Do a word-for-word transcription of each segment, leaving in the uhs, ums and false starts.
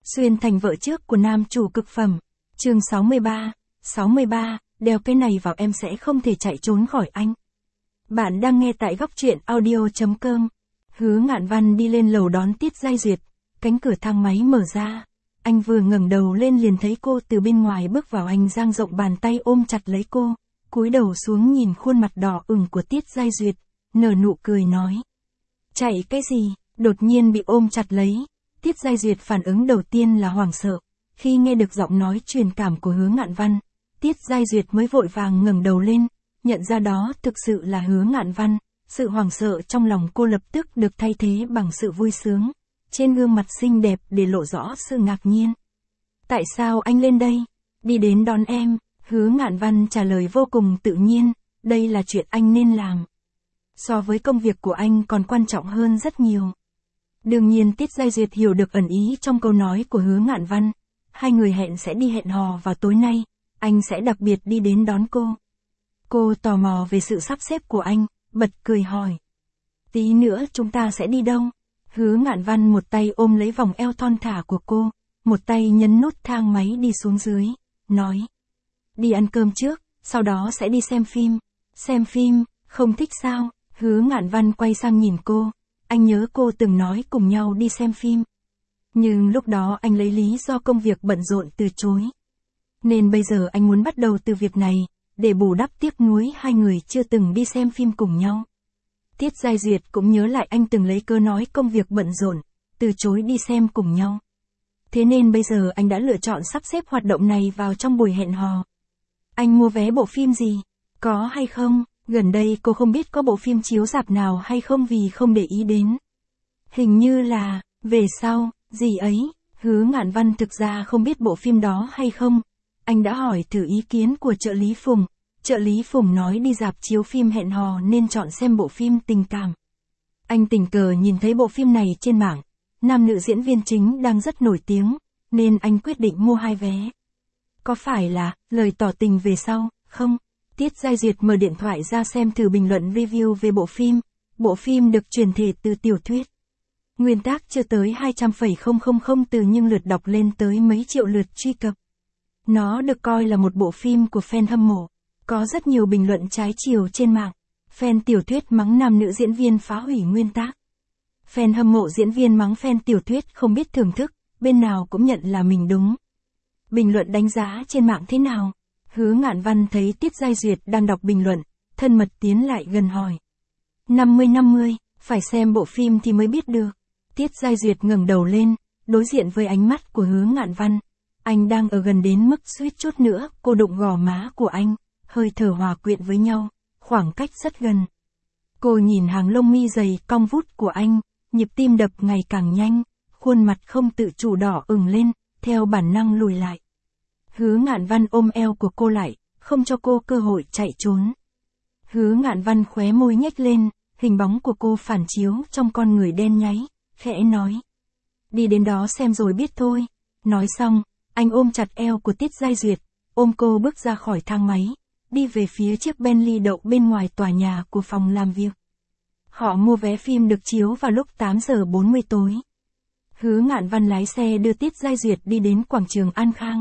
Xuyên thành vợ trước của nam chủ cực phẩm. Chương sáu mươi ba. sáu mươi ba, đeo cái này vào em sẽ không thể chạy trốn khỏi anh. Bạn đang nghe tại góc truyện audio.com. Hứa Ngạn Văn đi lên lầu đón Tiết Giai Duyệt, cánh cửa thang máy mở ra. Anh vừa ngẩng đầu lên liền thấy cô từ bên ngoài bước vào, anh dang rộng bàn tay ôm chặt lấy cô, cúi đầu xuống nhìn khuôn mặt đỏ ửng của Tiết Giai Duyệt, nở nụ cười nói. Chạy cái gì, đột nhiên bị ôm chặt lấy. Tiết Giai Duyệt phản ứng đầu tiên là hoảng sợ, khi nghe được giọng nói truyền cảm của Hứa Ngạn Văn, Tiết Giai Duyệt mới vội vàng ngẩng đầu lên, nhận ra đó thực sự là Hứa Ngạn Văn, sự hoảng sợ trong lòng cô lập tức được thay thế bằng sự vui sướng, trên gương mặt xinh đẹp để lộ rõ sự ngạc nhiên. Tại sao anh lên đây? Đi đến đón em, Hứa Ngạn Văn trả lời vô cùng tự nhiên, đây là chuyện anh nên làm. So với công việc của anh còn quan trọng hơn rất nhiều. Đương nhiên Tiết Giai Duyệt hiểu được ẩn ý trong câu nói của Hứa Ngạn Văn. Hai người hẹn sẽ đi hẹn hò vào tối nay, anh sẽ đặc biệt đi đến đón cô. Cô tò mò về sự sắp xếp của anh, bật cười hỏi. Tí nữa chúng ta sẽ đi đâu? Hứa Ngạn Văn một tay ôm lấy vòng eo thon thả của cô, một tay nhấn nút thang máy đi xuống dưới, nói. Đi ăn cơm trước, sau đó sẽ đi xem phim. Xem phim, không thích sao? Hứa Ngạn Văn quay sang nhìn cô. Anh nhớ cô từng nói cùng nhau đi xem phim. Nhưng lúc đó anh lấy lý do công việc bận rộn từ chối. Nên bây giờ anh muốn bắt đầu từ việc này, để bù đắp tiếc nuối hai người chưa từng đi xem phim cùng nhau. Tiết Giai Duyệt cũng nhớ lại anh từng lấy cớ nói công việc bận rộn, từ chối đi xem cùng nhau. Thế nên bây giờ anh đã lựa chọn sắp xếp hoạt động này vào trong buổi hẹn hò. Anh mua vé bộ phim gì? Có hay không? Gần đây cô không biết có bộ phim chiếu rạp nào hay không vì không để ý đến. Hình như là, về sau, gì ấy, Hứa Ngạn Văn thực ra không biết bộ phim đó hay không. Anh đã hỏi thử ý kiến của trợ lý Phùng. Trợ lý Phùng nói đi rạp chiếu phim hẹn hò nên chọn xem bộ phim tình cảm. Anh tình cờ nhìn thấy bộ phim này trên mạng. Nam nữ diễn viên chính đang rất nổi tiếng, nên anh quyết định mua hai vé. Có phải là, lời tỏ tình về sau, không? Tiết Giai Duyệt mở điện thoại ra xem thử bình luận review về bộ phim. Bộ phim được chuyển thể từ tiểu thuyết. Nguyên tác chưa tới hai trăm phẩy không không không từ nhưng lượt đọc lên tới mấy triệu lượt truy cập. Nó được coi là một bộ phim của fan hâm mộ. Có rất nhiều bình luận trái chiều trên mạng. Fan tiểu thuyết mắng nam nữ diễn viên phá hủy nguyên tác. Fan hâm mộ diễn viên mắng fan tiểu thuyết không biết thưởng thức, bên nào cũng nhận là mình đúng. Bình luận đánh giá trên mạng thế nào? Hứa Ngạn Văn thấy Tiết Giai Duyệt đang đọc bình luận, thân mật tiến lại gần hỏi. năm mươi năm mươi, phải xem bộ phim thì mới biết được. Tiết Giai Duyệt ngẩng đầu lên, đối diện với ánh mắt của Hứa Ngạn Văn. Anh đang ở gần đến mức suýt chút nữa, cô đụng gò má của anh, hơi thở hòa quyện với nhau, khoảng cách rất gần. Cô nhìn hàng lông mi dày cong vút của anh, nhịp tim đập ngày càng nhanh, khuôn mặt không tự chủ đỏ ửng lên, theo bản năng lùi lại. Hứa Ngạn Văn ôm eo của cô lại, không cho cô cơ hội chạy trốn. Hứa Ngạn Văn khóe môi nhếch lên, hình bóng của cô phản chiếu trong con người đen nháy, khẽ nói. Đi đến đó xem rồi biết thôi. Nói xong, anh ôm chặt eo của Tiết Giai Duyệt, ôm cô bước ra khỏi thang máy, đi về phía chiếc Bentley đậu bên ngoài tòa nhà của phòng làm việc. Họ mua vé phim được chiếu vào lúc tám giờ bốn mươi tối. Hứa Ngạn Văn lái xe đưa Tiết Giai Duyệt đi đến quảng trường An Khang.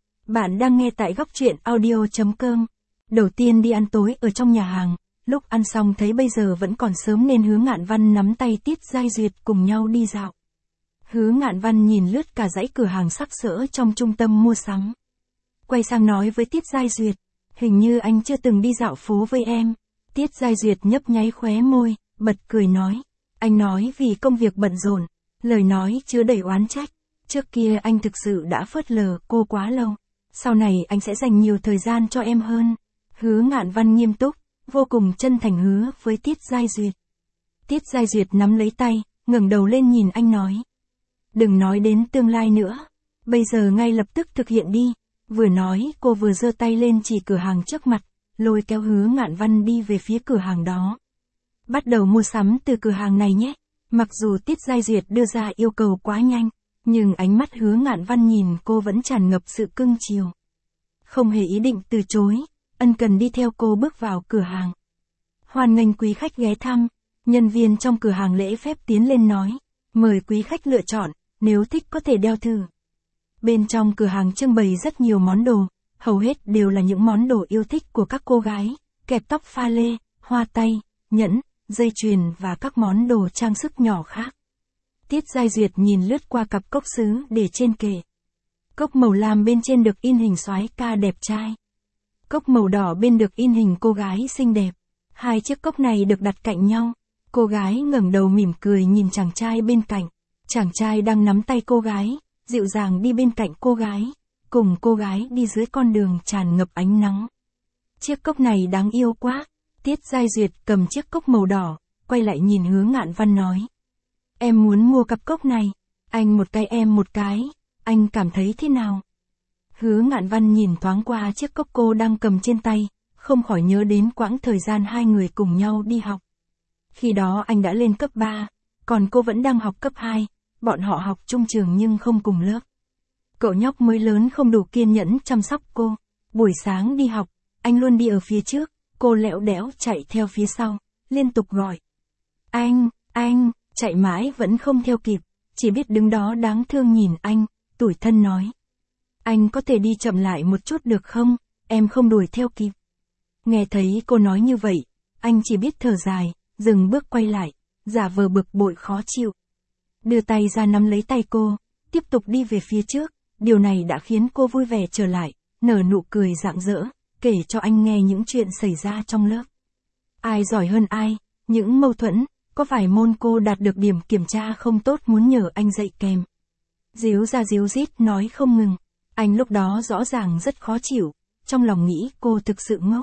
Bạn đang nghe tại góc truyện audio.com. Đầu tiên đi ăn tối ở trong nhà hàng, lúc ăn xong thấy bây giờ vẫn còn sớm nên Hứa Ngạn Văn nắm tay Tiết Giai Duyệt cùng nhau đi dạo. Hứa Ngạn Văn nhìn lướt cả dãy cửa hàng sặc sỡ trong trung tâm mua sắm. Quay sang nói với Tiết Giai Duyệt, hình như anh chưa từng đi dạo phố với em. Tiết Giai Duyệt nhấp nháy khóe môi, bật cười nói. Anh nói vì công việc bận rộn, lời nói chứa đầy oán trách. Trước kia anh thực sự đã phớt lờ cô quá lâu. Sau này anh sẽ dành nhiều thời gian cho em hơn. Hứa Ngạn Văn nghiêm túc, vô cùng chân thành hứa với Tiết Giai Duyệt. Tiết Giai Duyệt nắm lấy tay, ngẩng đầu lên nhìn anh nói. Đừng nói đến tương lai nữa. Bây giờ ngay lập tức thực hiện đi. Vừa nói cô vừa giơ tay lên chỉ cửa hàng trước mặt, lôi kéo Hứa Ngạn Văn đi về phía cửa hàng đó. Bắt đầu mua sắm từ cửa hàng này nhé. Mặc dù Tiết Giai Duyệt đưa ra yêu cầu quá nhanh, nhưng ánh mắt Hứa Ngạn Văn nhìn cô vẫn tràn ngập sự cưng chiều. Không hề ý định từ chối, ân cần đi theo cô bước vào cửa hàng. Hoan nghênh quý khách ghé thăm, nhân viên trong cửa hàng lễ phép tiến lên nói. Mời quý khách lựa chọn, nếu thích có thể đeo thử. Bên trong cửa hàng trưng bày rất nhiều món đồ, hầu hết đều là những món đồ yêu thích của các cô gái, kẹp tóc pha lê, hoa tay, nhẫn, dây chuyền và các món đồ trang sức nhỏ khác. Tiết Giai Duyệt nhìn lướt qua cặp cốc sứ để trên kệ. Cốc màu lam bên trên được in hình soái ca đẹp trai. Cốc màu đỏ bên được in hình cô gái xinh đẹp. Hai chiếc cốc này được đặt cạnh nhau. Cô gái ngẩng đầu mỉm cười nhìn chàng trai bên cạnh. Chàng trai đang nắm tay cô gái, dịu dàng đi bên cạnh cô gái, cùng cô gái đi dưới con đường tràn ngập ánh nắng. Chiếc cốc này đáng yêu quá. Tiết Giai Duyệt cầm chiếc cốc màu đỏ, quay lại nhìn Hứa Ngạn Văn nói. Em muốn mua cặp cốc này. Anh một cái em một cái. Anh cảm thấy thế nào? Hứa Ngạn Văn nhìn thoáng qua chiếc cốc cô đang cầm trên tay, không khỏi nhớ đến quãng thời gian hai người cùng nhau đi học. Khi đó anh đã lên cấp ba, còn cô vẫn đang học cấp hai, bọn họ học chung trường nhưng không cùng lớp. Cậu nhóc mới lớn không đủ kiên nhẫn chăm sóc cô. Buổi sáng đi học, anh luôn đi ở phía trước, cô lẹo đẽo chạy theo phía sau, liên tục gọi. Anh, anh, chạy mãi vẫn không theo kịp, chỉ biết đứng đó đáng thương nhìn anh, tủi thân nói. Anh có thể đi chậm lại một chút được không, em không đuổi theo kịp. Nghe thấy cô nói như vậy, anh chỉ biết thở dài, dừng bước quay lại, giả vờ bực bội khó chịu. Đưa tay ra nắm lấy tay cô, tiếp tục đi về phía trước, điều này đã khiến cô vui vẻ trở lại, nở nụ cười rạng rỡ, kể cho anh nghe những chuyện xảy ra trong lớp. Ai giỏi hơn ai, những mâu thuẫn, có phải môn cô đạt được điểm kiểm tra không tốt muốn nhờ anh dạy kèm. Díu ra díu dít nói không ngừng, anh lúc đó rõ ràng rất khó chịu, trong lòng nghĩ cô thực sự ngốc.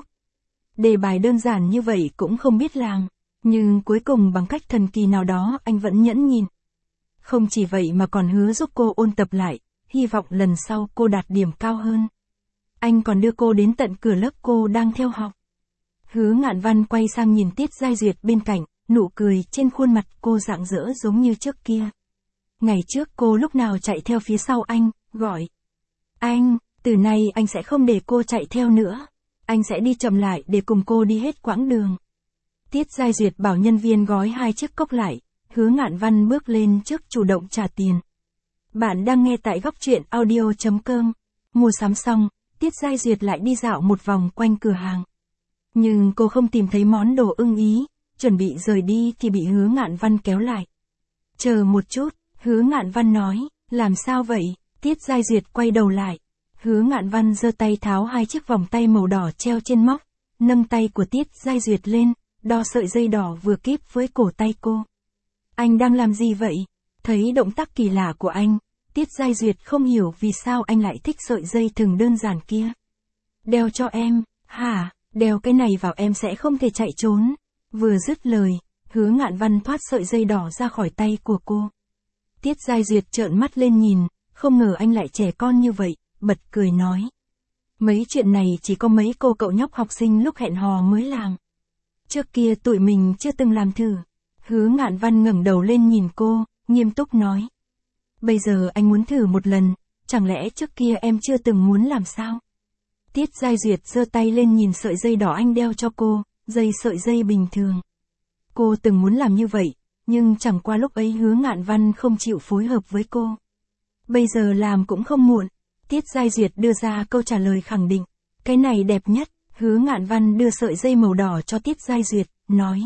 Đề bài đơn giản như vậy cũng không biết làm, nhưng cuối cùng bằng cách thần kỳ nào đó anh vẫn nhẫn nhìn. Không chỉ vậy mà còn hứa giúp cô ôn tập lại, hy vọng lần sau cô đạt điểm cao hơn. Anh còn đưa cô đến tận cửa lớp cô đang theo học. Hứa Ngạn Văn quay sang nhìn Tiết Giai Duyệt bên cạnh, nụ cười trên khuôn mặt cô rạng rỡ giống như trước kia. Ngày trước cô lúc nào chạy theo phía sau anh, gọi. Anh, từ nay anh sẽ không để cô chạy theo nữa. Anh sẽ đi chậm lại để cùng cô đi hết quãng đường. Tiết Giai Duyệt bảo nhân viên gói hai chiếc cốc lại, Hứa Ngạn Văn bước lên trước chủ động trả tiền. Bạn đang nghe tại góc truyện audio chấm com. Mua sắm xong, Tiết Giai Duyệt lại đi dạo một vòng quanh cửa hàng. Nhưng cô không tìm thấy món đồ ưng ý, chuẩn bị rời đi thì bị Hứa Ngạn Văn kéo lại. Chờ một chút, Hứa Ngạn Văn nói, làm sao vậy? Tiết Giai Duyệt quay đầu lại. Hứa Ngạn Văn giơ tay tháo hai chiếc vòng tay màu đỏ treo trên móc, nâng tay của Tiết Giai Duyệt lên, đo sợi dây đỏ vừa kíp với cổ tay cô. Anh đang làm gì vậy? Thấy động tác kỳ lạ của anh, Tiết Giai Duyệt không hiểu vì sao anh lại thích sợi dây thừng đơn giản kia. Đeo cho em, hả? Đeo cái này vào em sẽ không thể chạy trốn. Vừa dứt lời, Hứa Ngạn Văn thoát sợi dây đỏ ra khỏi tay của cô. Tiết Giai Duyệt trợn mắt lên nhìn, không ngờ anh lại trẻ con như vậy, bật cười nói. Mấy chuyện này chỉ có mấy cô cậu nhóc học sinh lúc hẹn hò mới làm. Trước kia tụi mình chưa từng làm thử. Hứa Ngạn Văn ngẩng đầu lên nhìn cô, nghiêm túc nói. Bây giờ anh muốn thử một lần, chẳng lẽ trước kia em chưa từng muốn làm sao? Tiết Giai Duyệt giơ tay lên nhìn sợi dây đỏ anh đeo cho cô, dây sợi dây bình thường. Cô từng muốn làm như vậy, nhưng chẳng qua lúc ấy Hứa Ngạn Văn không chịu phối hợp với cô. Bây giờ làm cũng không muộn. Tiết Giai Duyệt đưa ra câu trả lời khẳng định. Cái này đẹp nhất. Hứa Ngạn Văn đưa sợi dây màu đỏ cho Tiết Giai Duyệt, nói.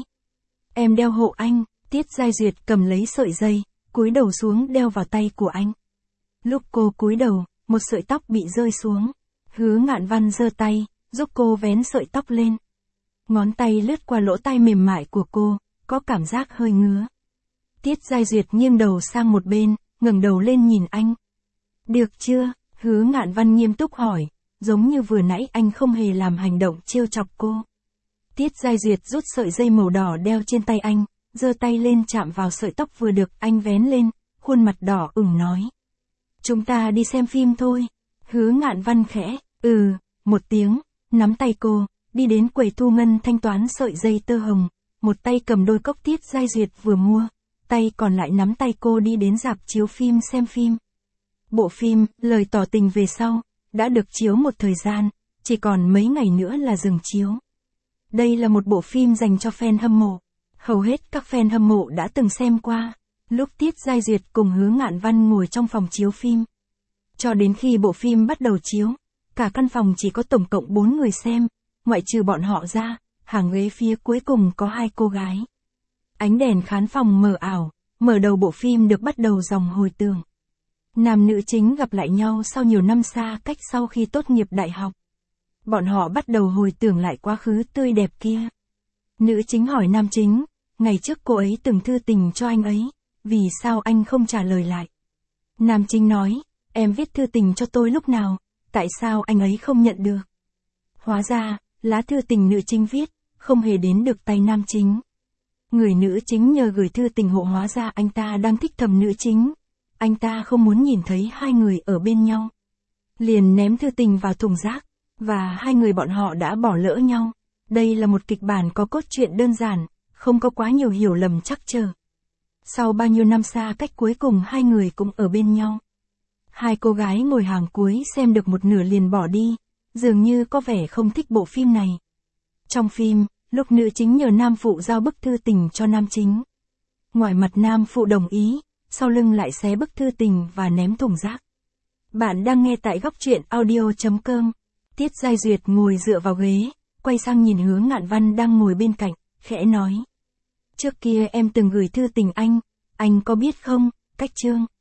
Em đeo hộ anh. Tiết Giai Duyệt cầm lấy sợi dây, cúi đầu xuống đeo vào tay của anh. Lúc cô cúi đầu, một sợi tóc bị rơi xuống. Hứa Ngạn Văn giơ tay, giúp cô vén sợi tóc lên. Ngón tay lướt qua lỗ tai mềm mại của cô, có cảm giác hơi ngứa. Tiết Giai Duyệt nghiêng đầu sang một bên, ngẩng đầu lên nhìn anh. Được chưa? Hứa Ngạn Văn nghiêm túc hỏi, giống như vừa nãy anh không hề làm hành động trêu chọc cô. Tiết Giai Duyệt rút sợi dây màu đỏ đeo trên tay anh, giơ tay lên chạm vào sợi tóc vừa được anh vén lên, khuôn mặt đỏ ửng nói. Chúng ta đi xem phim thôi. Hứa Ngạn Văn khẽ, ừ, một tiếng, nắm tay cô, đi đến quầy thu ngân thanh toán sợi dây tơ hồng, một tay cầm đôi cốc Tiết Giai Duyệt vừa mua, tay còn lại nắm tay cô đi đến rạp chiếu phim xem phim. Bộ phim, lời tỏ tình về sau, đã được chiếu một thời gian, chỉ còn mấy ngày nữa là dừng chiếu. Đây là một bộ phim dành cho fan hâm mộ. Hầu hết các fan hâm mộ đã từng xem qua, lúc Tiết Giai Duyệt cùng Hứa Ngạn Văn ngồi trong phòng chiếu phim. Cho đến khi bộ phim bắt đầu chiếu, cả căn phòng chỉ có tổng cộng bốn người xem, ngoại trừ bọn họ ra, hàng ghế phía cuối cùng có hai cô gái. Ánh đèn khán phòng mờ ảo, mở đầu bộ phim được bắt đầu dòng hồi tưởng. Nam nữ chính gặp lại nhau sau nhiều năm xa cách sau khi tốt nghiệp đại học. Bọn họ bắt đầu hồi tưởng lại quá khứ tươi đẹp kia. Nữ chính hỏi nam chính, ngày trước cô ấy từng thư tình cho anh ấy, vì sao anh không trả lời lại? Nam chính nói, em viết thư tình cho tôi lúc nào, tại sao anh ấy không nhận được? Hóa ra, lá thư tình nữ chính viết, không hề đến được tay nam chính. Người nữ chính nhờ gửi thư tình hộ, hóa ra anh ta đang thích thầm nữ chính. Anh ta không muốn nhìn thấy hai người ở bên nhau. Liền ném thư tình vào thùng rác, và hai người bọn họ đã bỏ lỡ nhau. Đây là một kịch bản có cốt truyện đơn giản, không có quá nhiều hiểu lầm trắc trở. Sau bao nhiêu năm xa cách cuối cùng hai người cũng ở bên nhau. Hai cô gái ngồi hàng cuối xem được một nửa liền bỏ đi, dường như có vẻ không thích bộ phim này. Trong phim, lúc nữ chính nhờ nam phụ giao bức thư tình cho nam chính. Ngoài mặt nam phụ đồng ý, sau lưng lại xé bức thư tình và ném thùng rác. Bạn đang nghe tại góc truyện audio chấm com. Tiết Giai Duyệt ngồi dựa vào ghế, quay sang nhìn Hứa Ngạn Văn đang ngồi bên cạnh, khẽ nói. Trước kia em từng gửi thư tình anh, anh có biết không, cách chương.